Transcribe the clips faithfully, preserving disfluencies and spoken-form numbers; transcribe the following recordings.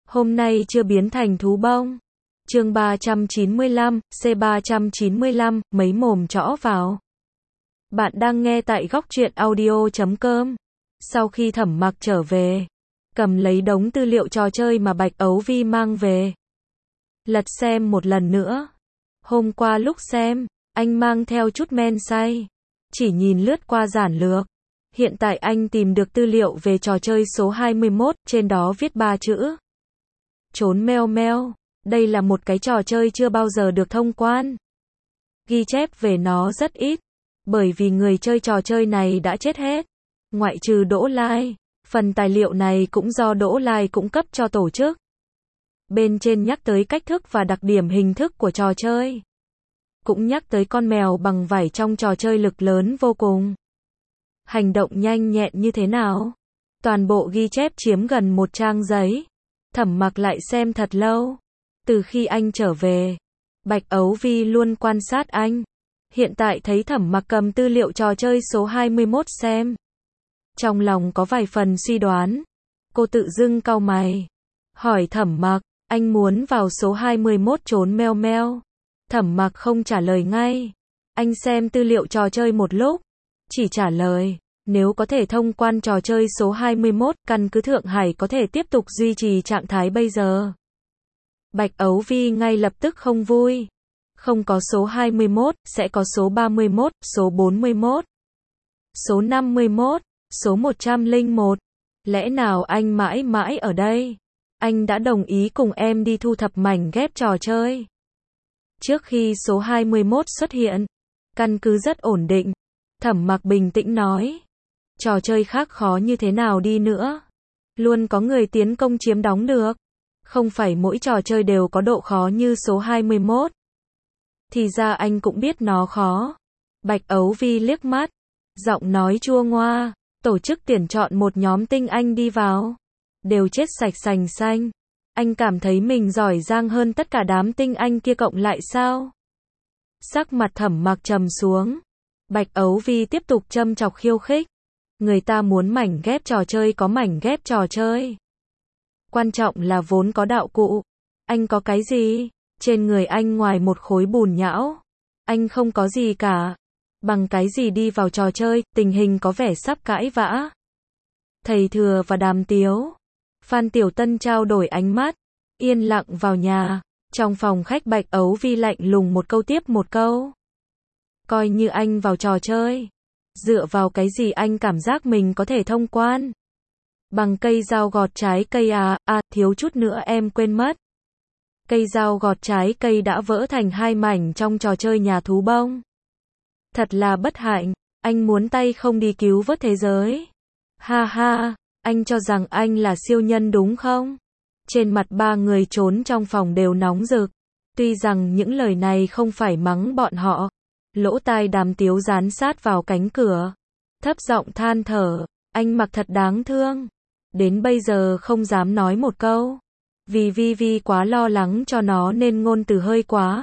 Hôm nay chưa biến thành thú bông. Chương ba trăm chín mươi lăm, C ba trăm chín mươi lăm, mấy mồm chõ vào. Bạn đang nghe tại góc truyện audio chấm com. Sau khi Thẩm Mặc trở về, cầm lấy đống tư liệu trò chơi mà Bạch Ấu Vi mang về. Lật xem một lần nữa. Hôm qua lúc xem, anh mang theo chút men say. Chỉ nhìn lướt qua giản lược. Hiện tại anh tìm được tư liệu về trò chơi số hai mươi mốt, trên đó viết ba chữ. Trốn meo meo. Đây là một cái trò chơi chưa bao giờ được thông quan. Ghi chép về nó rất ít, bởi vì người chơi trò chơi này đã chết hết. Ngoại trừ Đỗ Lai, phần tài liệu này cũng do Đỗ Lai cung cấp cho tổ chức. Bên trên nhắc tới cách thức và đặc điểm hình thức của trò chơi. Cũng nhắc tới con mèo bằng vảy trong trò chơi lực lớn vô cùng. Hành động nhanh nhẹn như thế nào? Toàn bộ ghi chép chiếm gần một trang giấy. Thẩm Mặc lại xem thật lâu. Từ khi anh trở về, Bạch Ấu Vi luôn quan sát anh. Hiện tại thấy Thẩm Mặc cầm tư liệu trò chơi số hai mươi mốt xem. Trong lòng có vài phần suy đoán. Cô tự dưng cau mày. Hỏi Thẩm Mặc, anh muốn vào số hai mươi mốt trốn meo meo. Thẩm Mặc không trả lời ngay. Anh xem tư liệu trò chơi một lúc. Chỉ trả lời, nếu có thể thông quan trò chơi số hai mươi mốt, căn cứ Thượng Hải có thể tiếp tục duy trì trạng thái bây giờ. Bạch Ấu Vi ngay lập tức không vui. Không có số hai mươi mốt, sẽ có số ba mươi mốt, số bốn mươi mốt, số năm mươi mốt, số một trăm lẻ một. Lẽ nào anh mãi mãi ở đây? Anh đã đồng ý cùng em đi thu thập mảnh ghép trò chơi. Trước khi số hai mươi mốt xuất hiện, căn cứ rất ổn định. Thẩm Mặc bình tĩnh nói. Trò chơi khác khó như thế nào đi nữa, luôn có người tiến công chiếm đóng được. Không phải mỗi trò chơi đều có độ khó như số hai mươi mốt. Thì ra anh cũng biết nó khó. Bạch Ấu Vi liếc mắt, giọng nói chua ngoa. Tổ chức tuyển chọn một nhóm tinh anh đi vào, đều chết sạch sành xanh. Anh cảm thấy mình giỏi giang hơn tất cả đám tinh anh kia cộng lại sao? Sắc mặt Thẩm Mặc trầm xuống. Bạch Ấu Vi tiếp tục châm chọc khiêu khích. Người ta muốn mảnh ghép trò chơi có mảnh ghép trò chơi. Quan trọng là vốn có đạo cụ. Anh có cái gì? Trên người anh ngoài một khối bùn nhão, anh không có gì cả. Bằng cái gì đi vào trò chơi? Tình hình có vẻ sắp cãi vã. Thầy Thừa và Đàm Tiếu, Phan Tiểu Tân trao đổi ánh mắt, yên lặng vào nhà. Trong phòng khách Bạch Ấu Vi lạnh lùng một câu tiếp một câu. Coi như anh vào trò chơi. Dựa vào cái gì anh cảm giác mình có thể thông quan? Bằng cây dao gọt trái cây à, à, thiếu chút nữa em quên mất. Cây dao gọt trái cây đã vỡ thành hai mảnh trong trò chơi nhà thú bông. Thật là bất hạnh, anh muốn tay không đi cứu vớt thế giới. Ha ha, anh cho rằng anh là siêu nhân đúng không? Trên mặt ba người trốn trong phòng đều nóng rực. Tuy rằng những lời này không phải mắng bọn họ. Lỗ tai Đàm Tiếu dán sát vào cánh cửa. Thấp giọng than thở, anh Mặc thật đáng thương. Đến bây giờ không dám nói một câu. Vì Vi Vi quá lo lắng cho nó nên ngôn từ hơi quá.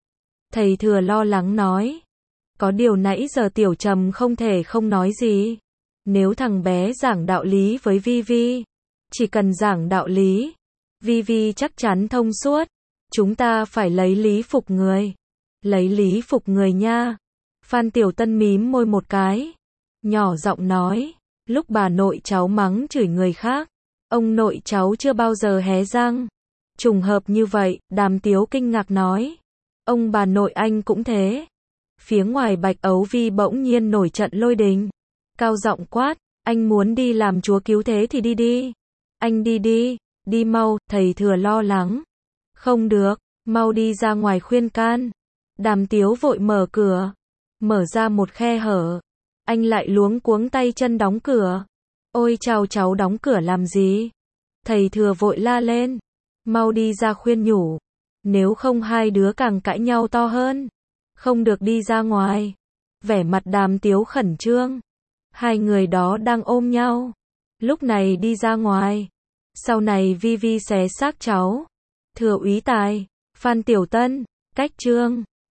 Thầy Thừa lo lắng nói. Có điều nãy giờ Tiểu Trầm không thể không nói gì. Nếu thằng bé giảng đạo lý với Vi Vi, chỉ cần giảng đạo lý, Vi Vi chắc chắn thông suốt. Chúng ta phải lấy lý phục người. Lấy lý phục người nha. Phan Tiểu Tân mím môi một cái, nhỏ giọng nói. Lúc bà nội cháu mắng chửi người khác, ông nội cháu chưa bao giờ hé răng. Trùng hợp như vậy, Đàm Tiếu kinh ngạc nói. Ông bà nội anh cũng thế. Phía ngoài Bạch Ấu Vi bỗng nhiên nổi trận lôi đình. Cao giọng quát, anh muốn đi làm chúa cứu thế thì đi đi. Anh đi đi, đi mau. Thầy Thừa lo lắng. Không được, mau đi ra ngoài khuyên can. Đàm Tiếu vội mở cửa. Mở ra một khe hở. Anh lại luống cuống tay chân đóng cửa. Ôi chào, cháu đóng cửa làm gì? Thầy Thừa vội la lên. Mau đi ra khuyên nhủ. Nếu không hai đứa càng cãi nhau to hơn. Không được đi ra ngoài. Vẻ mặt Đàm Tiếu khẩn trương. Hai người đó đang ôm nhau. Lúc này đi ra ngoài. Sau này Vi Vi xé xác cháu. Thừa úy Tài, Phan Tiểu Tân, Cách Trương,